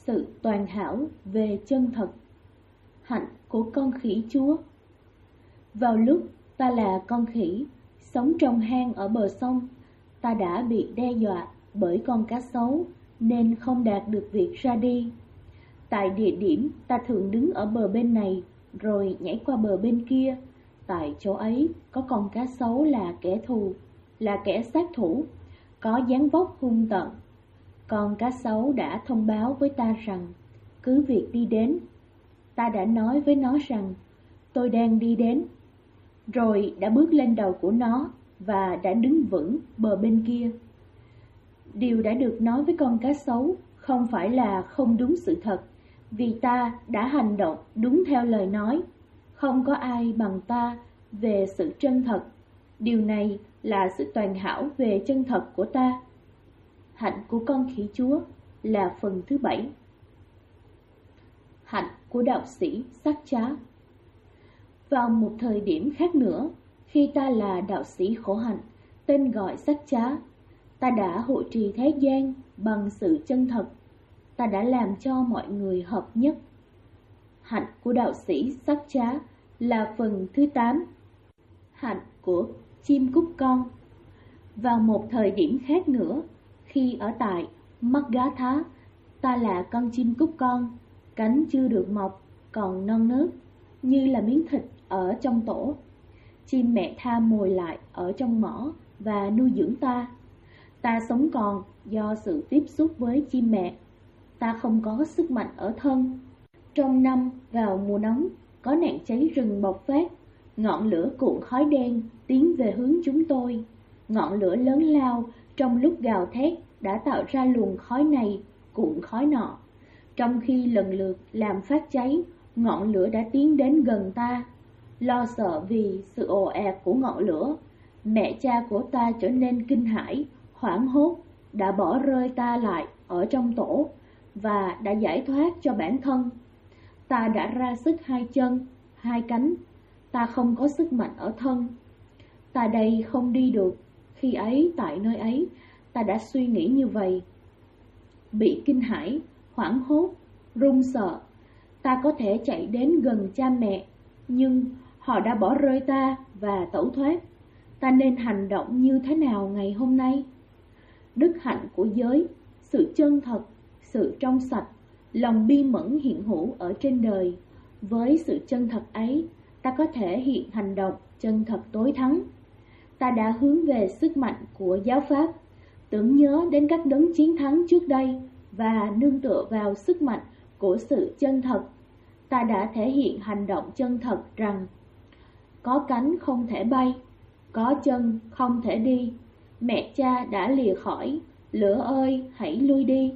sự toàn hảo về chân thật. Hạnh của con khỉ Chúa. Vào lúc ta là con khỉ, sống trong hang ở bờ sông, ta đã bị đe dọa bởi con cá sấu nên không đạt được việc ra đi. Tại địa điểm ta thường đứng ở bờ bên này rồi nhảy qua bờ bên kia, tại chỗ ấy có con cá sấu là kẻ thù, là kẻ sát thủ, có dáng vóc hung tợn. Con cá sấu đã thông báo với ta rằng cứ việc đi đến. Ta đã nói với nó rằng tôi đang đi đến, rồi đã bước lên đầu của nó và đã đứng vững bờ bên kia. Điều đã được nói với con cá sấu không phải là không đúng sự thật, vì ta đã hành động đúng theo lời nói. Không có ai bằng ta về sự chân thật. Điều này là sự toàn hảo về chân thật của ta. Hạnh của con khỉ Chúa là phần thứ 7. Hạnh của đạo sĩ sắc trá. Vào một thời điểm khác nữa, khi ta là đạo sĩ khổ hạnh, tên gọi sắc trá, ta đã hộ trì thế gian bằng sự chân thật. Ta đã làm cho mọi người hợp nhất. Hạnh của đạo sĩ sắc trá là phần thứ 8. Hạnh của chim cút con. Vào một thời điểm khác nữa, khi ở tại Magadha, ta là con chim cút con, cánh chưa được mọc, còn non nớt, như là miếng thịt ở trong tổ. Chim mẹ tha mồi lại ở trong mỏ và nuôi dưỡng ta. Ta sống còn do sự tiếp xúc với chim mẹ. Ta không có sức mạnh ở thân. Trong năm vào mùa nóng, có nạn cháy rừng bộc phát. Ngọn lửa cuộn khói đen tiến về hướng chúng tôi. Ngọn lửa lớn lao trong lúc gào thét đã tạo ra luồng khói này cuộn khói nọ. Trong khi lần lượt làm phát cháy, ngọn lửa đã tiến đến gần ta. Lo sợ vì sự ồ ạt của ngọn lửa, mẹ cha của ta trở nên kinh hãi, hoảng hốt, đã bỏ rơi ta lại ở trong tổ và đã giải thoát cho bản thân. Ta đã ra sức 2 chân, 2 cánh, ta không có sức mạnh ở thân. Ta đây không đi được. Khi ấy, tại nơi ấy, ta đã suy nghĩ như vậy. Bị kinh hãi, hoảng hốt, run sợ, ta có thể chạy đến gần cha mẹ, nhưng họ đã bỏ rơi ta và tẩu thoát. Ta nên hành động như thế nào ngày hôm nay? Đức hạnh của giới, sự chân thật, sự trong sạch, lòng bi mẫn hiện hữu ở trên đời. Với sự chân thật ấy, ta có thể hiện hành động chân thật tối thắng. Ta đã hướng về sức mạnh của giáo pháp, tưởng nhớ đến các đấng chiến thắng trước đây và nương tựa vào sức mạnh của sự chân thật. Ta đã thể hiện hành động chân thật rằng có cánh không thể bay, có chân không thể đi. Mẹ cha đã lìa khỏi, lửa ơi hãy lui đi.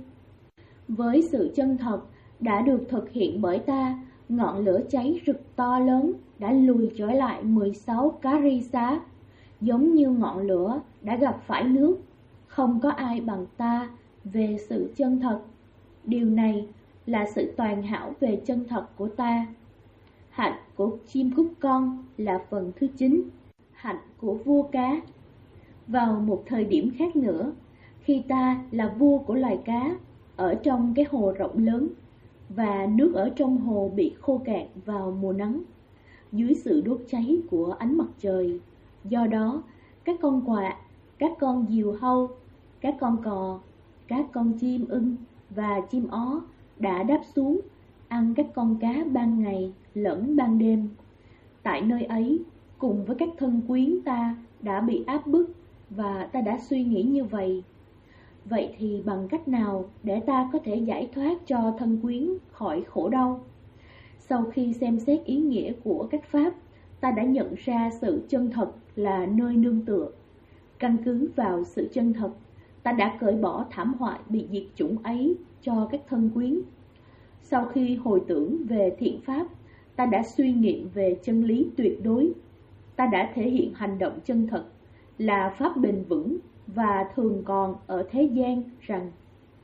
Với sự chân thật đã được thực hiện bởi ta, ngọn lửa cháy rực to lớn đã lùi trở lại 16 Kari xá, giống như ngọn lửa đã gặp phải nước. Không có ai bằng ta về sự chân thật. Điều này là sự toàn hảo về chân thật của ta. Hạnh của chim cút con là phần thứ 9. Hạnh của vua cá. Vào một thời điểm khác nữa, khi ta là vua của loài cá, ở trong cái hồ rộng lớn, và nước ở trong hồ bị khô cạn vào mùa nắng, dưới sự đốt cháy của ánh mặt trời. Do đó, các con quạ, các con diều hâu, các con cò, các con chim ưng và chim ó đã đáp xuống, ăn các con cá ban ngày lẫn ban đêm. Tại nơi ấy, cùng với các thân quyến ta đã bị áp bức, và ta đã suy nghĩ như vậy. Vậy thì bằng cách nào để ta có thể giải thoát cho thân quyến khỏi khổ đau? Sau khi xem xét ý nghĩa của các pháp, ta đã nhận ra sự chân thật là nơi nương tựa. Căn cứ vào sự chân thật, ta đã cởi bỏ thảm họa bị diệt chủng ấy cho các thân quyến. Sau khi hồi tưởng về thiện pháp, ta đã suy nghiệm về chân lý tuyệt đối. Ta đã thể hiện hành động chân thật là pháp bền vững và thường còn ở thế gian rằng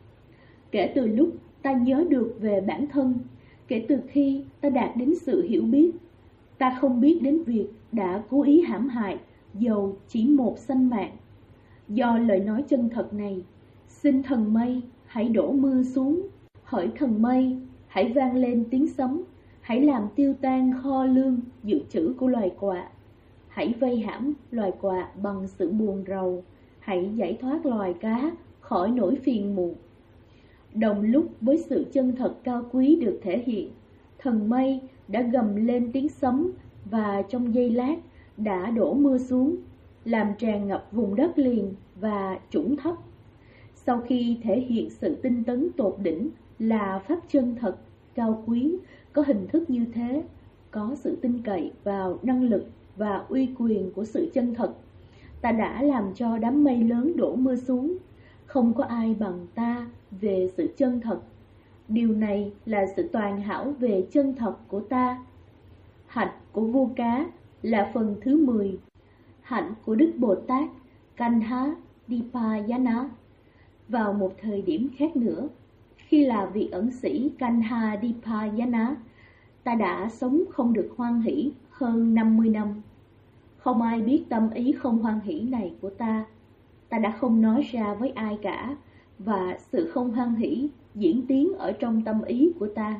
kể từ lúc ta nhớ được về bản thân, kể từ khi ta đạt đến sự hiểu biết, ta không biết đến việc đã cố ý hãm hại dầu chỉ một sanh mạng. Do lời nói chân thật này, xin thần mây hãy đổ mưa xuống, Hỡi thần mây, hãy vang lên tiếng sấm, hãy làm tiêu tan kho lương dự trữ của loài quạ. Hãy vây hãm loài quạ bằng sự buồn rầu, hãy giải thoát loài cá khỏi nỗi phiền muộn. Đồng lúc với sự chân thật cao quý được thể hiện, thần mây đã gầm lên tiếng sấm và trong giây lát đã đổ mưa xuống, làm tràn ngập vùng đất liền và trũng thấp. Sau khi thể hiện sự tinh tấn tột đỉnh là pháp chân thật, cao quý, có hình thức như thế, có sự tin cậy vào năng lực và uy quyền của sự chân thật, ta đã làm cho đám mây lớn đổ mưa xuống. Không có ai bằng ta về sự chân thật. Điều này là sự toàn hảo về chân thật của ta. Hạnh của vua cá là phần thứ 10. Hạnh của Đức Bồ Tát Kanha Dipayana. Vào một thời điểm khác nữa, khi là vị ẩn sĩ Kanha Dipayana, ta đã sống không được hoan hỷ hơn 50 năm. Không ai biết tâm ý không hoan hỷ này của ta. Ta đã không nói ra với ai cả, và sự không hoan hỷ diễn tiến ở trong tâm ý của ta.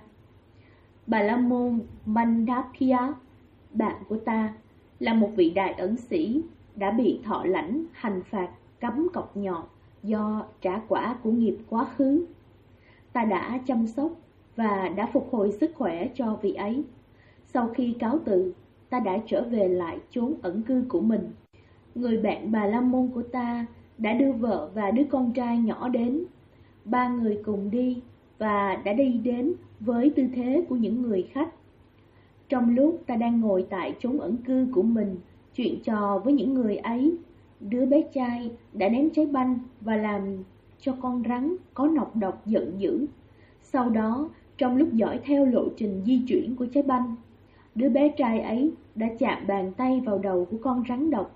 Bà La Môn Mandakya, bạn của ta, là một vị đại ẩn sĩ đã bị thọ lãnh hành phạt cấm cọc nhọn do trả quả của nghiệp quá khứ. Ta đã chăm sóc và đã phục hồi sức khỏe cho vị ấy. Sau khi cáo từ, ta đã trở về lại chốn ẩn cư của mình. Người bạn Bà La Môn của ta đã đưa vợ và đứa con trai nhỏ đến. 3 người cùng đi và đã đi đến với tư thế của những người khách. Trong lúc ta đang ngồi tại chốn ẩn cư của mình, chuyện trò với những người ấy, đứa bé trai đã ném trái banh và làm cho con rắn có nọc độc giận dữ. Sau đó, trong lúc dõi theo lộ trình di chuyển của trái banh, đứa bé trai ấy đã chạm bàn tay vào đầu của con rắn độc.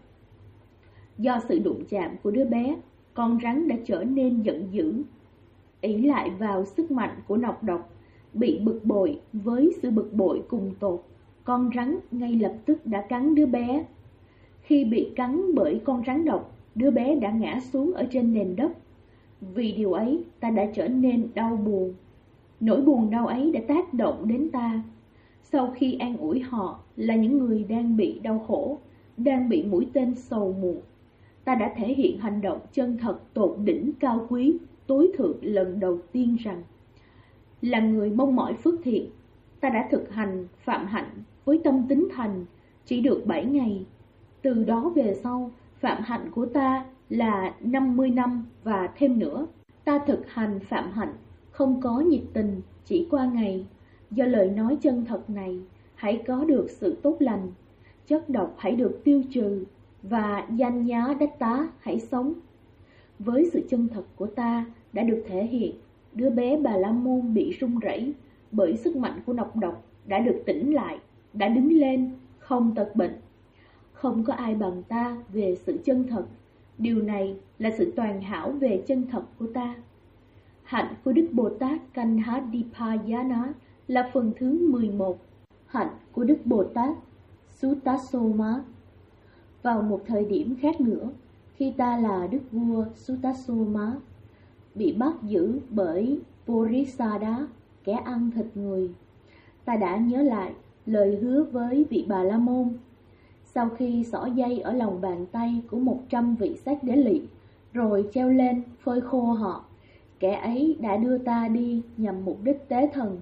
Do sự đụng chạm của đứa bé, con rắn đã trở nên giận dữ, ỷ lại vào sức mạnh của nọc độc. Bị bực bội với sự bực bội cùng tột, con rắn ngay lập tức đã cắn đứa bé. Khi bị cắn bởi con rắn độc, đứa bé đã ngã xuống ở trên nền đất. Vì điều ấy, ta đã trở nên đau buồn. Nỗi buồn đau ấy đã tác động đến ta. Sau khi an ủi họ là những người đang bị đau khổ, đang bị mũi tên sầu muộn, ta đã thể hiện hành động chân thật tột đỉnh cao quý, tối thượng lần đầu tiên rằng, là người mong mỏi phước thiện, ta đã thực hành phạm hạnh với tâm tín thành chỉ được 7 ngày. Từ đó về sau, phạm hạnh của ta là 50 năm và thêm nữa. Ta thực hành phạm hạnh không có nhiệt tình chỉ qua ngày. Do lời nói chân thật này, hãy có được sự tốt lành, chất độc hãy được tiêu trừ, và danh nhá đách tá hãy sống. Với sự chân thật của ta đã được thể hiện, đứa bé Bà La Môn bị run rẩy bởi sức mạnh của nọc độc đã được tỉnh lại, đã đứng lên, không tật bệnh. Không có ai bằng ta về sự chân thật. Điều này là sự toàn hảo về chân thật của ta. Hạnh của Đức Bồ Tát Kanhadipayana là phần thứ 11. Hạnh của Đức Bồ Tát Sutasoma. Vào một thời điểm khác nữa, khi ta là Đức vua Sutasoma, bị bắt giữ bởi Porisada, kẻ ăn thịt người, ta đã nhớ lại lời hứa với vị Bà La Môn. Sau khi xỏ dây ở lòng bàn tay của 100 vị sát đế lị, rồi treo lên phơi khô họ, kẻ ấy đã đưa ta đi nhằm mục đích tế thần.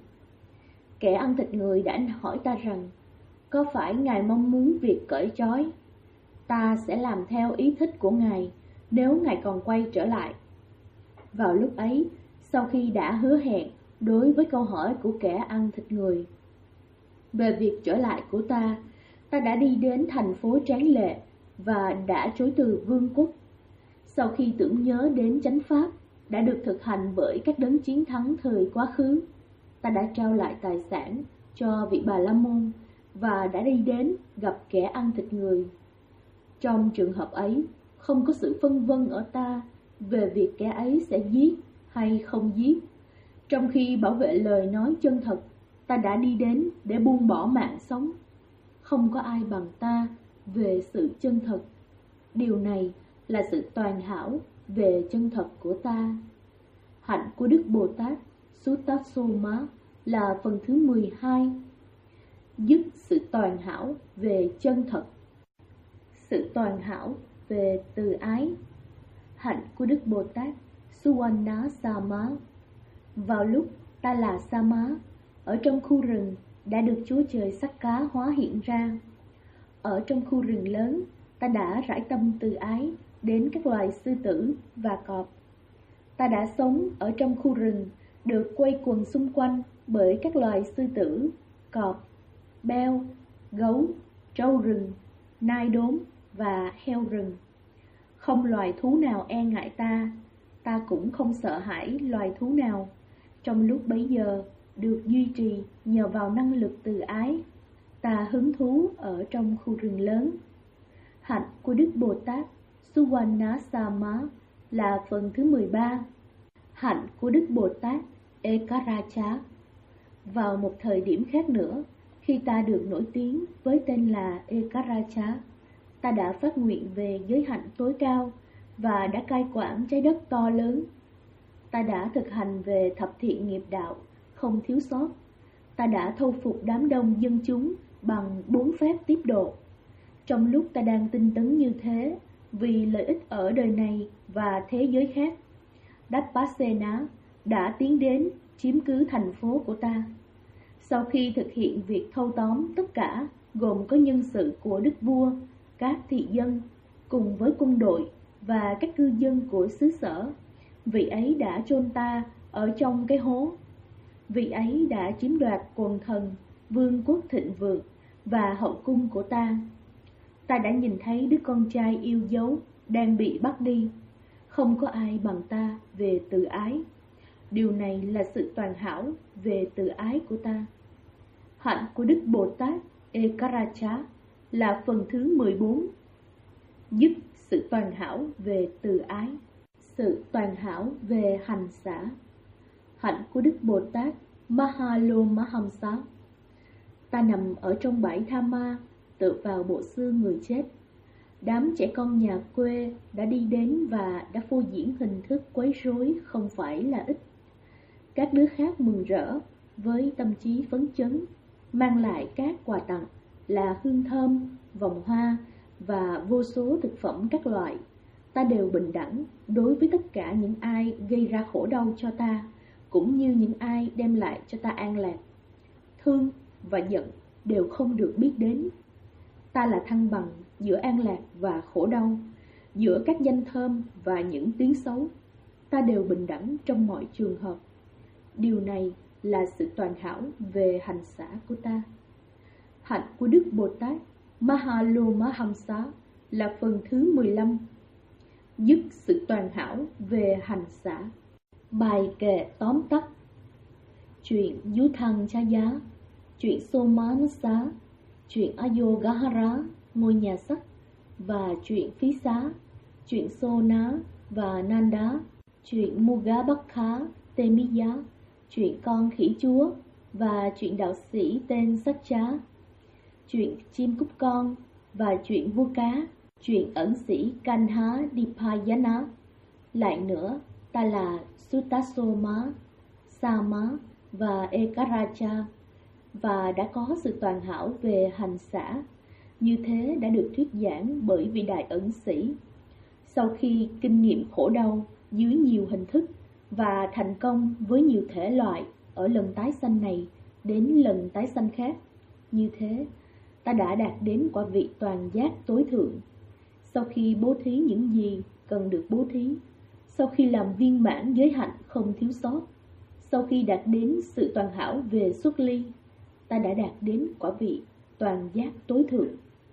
Kẻ ăn thịt người đã hỏi ta rằng, có phải Ngài mong muốn việc cởi trói? Ta sẽ làm theo ý thích của Ngài nếu Ngài còn quay trở lại. Vào lúc ấy, sau khi đã hứa hẹn đối với câu hỏi của kẻ ăn thịt người về việc trở lại của ta, ta đã đi đến thành phố tráng lệ và đã chối từ vương quốc. Sau khi tưởng nhớ đến chánh pháp đã được thực hành bởi các đấng chiến thắng thời quá khứ, ta đã trao lại tài sản cho vị Bà La Môn và đã đi đến gặp kẻ ăn thịt người. Trong trường hợp ấy, không có sự phân vân ở ta về việc kẻ ấy sẽ giết hay không giết. Trong khi bảo vệ lời nói chân thật, ta đã đi đến để buông bỏ mạng sống. Không có ai bằng ta về sự chân thật. Điều này là sự toàn hảo về chân thật của ta. Hạnh của Đức Bồ Tát Sutasoma là phần thứ 12. Dứt sự toàn hảo về chân thật. Sự toàn hảo về từ ái. Hạnh của Đức Bồ Tát Suwanna Sama. Vào lúc ta là Sama, ở trong khu rừng đã được Chúa Trời Sắc Cá hóa hiện ra. Ở trong khu rừng lớn, ta đã rải tâm từ ái đến các loài sư tử và cọp. Ta đã sống ở trong khu rừng được quay quần xung quanh bởi các loài sư tử, cọp, beo, gấu, trâu rừng, nai đốm và heo rừng. Không loài thú nào e ngại ta, ta cũng không sợ hãi loài thú nào. Trong lúc bấy giờ được duy trì nhờ vào năng lực từ ái, ta hứng thú ở trong khu rừng lớn. Hạnh của Đức Bồ Tát Suwanna là phần thứ 13. Hạnh của Đức Bồ Tát Ekaracha. Vào một thời điểm khác nữa, khi ta được nổi tiếng với tên là Ekaracha, ta đã phát nguyện về giới hạnh tối cao và đã cai quản trái đất to lớn. Ta đã thực hành về thập thiện nghiệp đạo, không thiếu sót. Ta đã thâu phục đám đông dân chúng bằng 4 phép tiếp độ. Trong lúc ta đang tinh tấn như thế, vì lợi ích ở đời này và thế giới khác, Dappasena đã tiến đến chiếm cứ thành phố của ta. Sau khi thực hiện việc thâu tóm tất cả, gồm có nhân sự của đức vua, các thị dân, cùng với quân đội và các cư dân của xứ sở, vị ấy đã chôn ta ở trong cái hố. Vị ấy đã chiếm đoạt quần thần, vương quốc thịnh vượng và hậu cung của ta. Ta đã nhìn thấy đứa con trai yêu dấu đang bị bắt đi. Không có ai bằng ta về từ ái. Điều này là sự toàn hảo về từ ái của ta. Hạnh của Đức Bồ Tát Ekaracha là phần thứ 14. Dứt sự toàn hảo về từ ái. Sự toàn hảo về hành xả. Hạnh của Đức Bồ Tát Mahalomahamsa. Ta nằm ở trong bãi tha ma, tựa vào bộ xương người chết. Đám trẻ con nhà quê đã đi đến và đã phô diễn hình thức quấy rối không phải là ít. Các đứa khác mừng rỡ với tâm trí phấn chấn, mang lại các quà tặng là hương thơm, vòng hoa và vô số thực phẩm các loại. Ta đều bình đẳng đối với tất cả những ai gây ra khổ đau cho ta, cũng như những ai đem lại cho ta an lạc. Thương và giận đều không được biết đến. Ta là thăng bằng giữa an lạc và khổ đau, giữa các danh thơm và những tiếng xấu. Ta đều bình đẳng trong mọi trường hợp. Điều này là sự toàn hảo về hành xả của ta. Hạnh của Đức Bồ Tát Mahalomahamsa là phần thứ 15. Dứt sự toàn hảo về hành xả. Bài kệ tóm tắt. Chuyện Yuthang Chaya, chuyện Somanasa, chuyện Ayogahara, ngôi nhà sắt, và chuyện Phí Xá, chuyện Sona và Nanda, chuyện Mugabakha Temiya, chuyện con khỉ chúa và chuyện đạo sĩ tên Satcha, chuyện chim cút con và chuyện vua cá, chuyện ẩn sĩ Kanha Dipayana. Lại nữa, ta là Sutasoma, Sama và Ekaracha, và đã có sự toàn hảo về hành xả. Như thế đã được thuyết giảng bởi vị đại ẩn sĩ. Sau khi kinh nghiệm khổ đau dưới nhiều hình thức và thành công với nhiều thể loại ở lần tái sanh này đến lần tái sanh khác, như thế ta đã đạt đến quả vị toàn giác tối thượng. Sau khi bố thí những gì cần được bố thí, sau khi làm viên mãn giới hạnh không thiếu sót, sau khi đạt đến sự toàn hảo về xuất ly, ta đã đạt đến quả vị toàn giác tối thượng.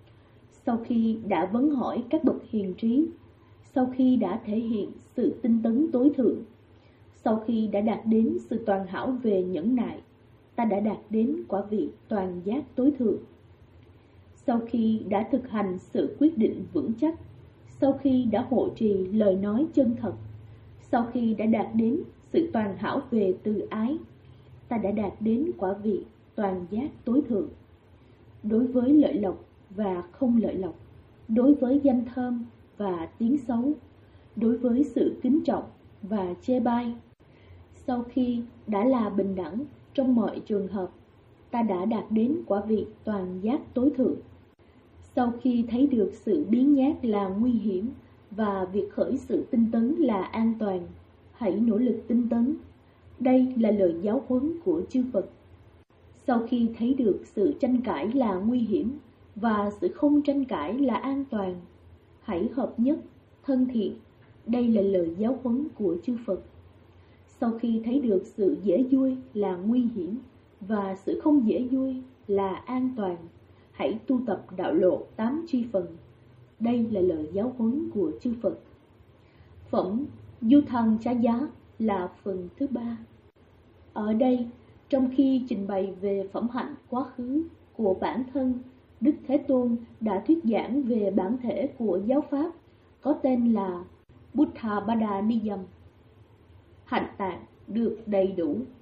Sau khi đã vấn hỏi các bậc hiền trí, sau khi đã thể hiện sự tinh tấn tối thượng, sau khi đã đạt đến sự toàn hảo về nhẫn nại, ta đã đạt đến quả vị toàn giác tối thượng. Sau khi đã thực hành sự quyết định vững chắc, sau khi đã hộ trì lời nói chân thật, sau khi đã đạt đến sự toàn hảo về từ ái, ta đã đạt đến quả vị toàn giác tối thượng. Đối với lợi lộc và không lợi lộc, đối với danh thơm và tiếng xấu, đối với sự kính trọng và chê bai, Sau khi đã là bình đẳng trong mọi trường hợp, ta đã đạt đến quả vị toàn giác tối thượng. Sau khi thấy được sự biến nhát là nguy hiểm và việc khởi sự tinh tấn là an toàn, hãy nỗ lực tinh tấn. Đây là lời giáo huấn của chư Phật. Sau khi thấy được sự tranh cãi là nguy hiểm và sự không tranh cãi là an toàn, hãy hợp nhất, thân thiện. Đây là lời giáo huấn của chư Phật. Sau khi thấy được sự dễ vui là nguy hiểm và sự không dễ vui là an toàn, hãy tu tập đạo lộ 8 tri phần. Đây là lời giáo huấn của chư Phật. Phẩm Du Thăng Chá Giá là phần thứ 3. Ở đây, trong khi trình bày về phẩm hạnh quá khứ của bản thân, Đức Thế Tôn đã thuyết giảng về bản thể của giáo pháp có tên là Buddha Bada Niyam. Hạnh tạng được đầy đủ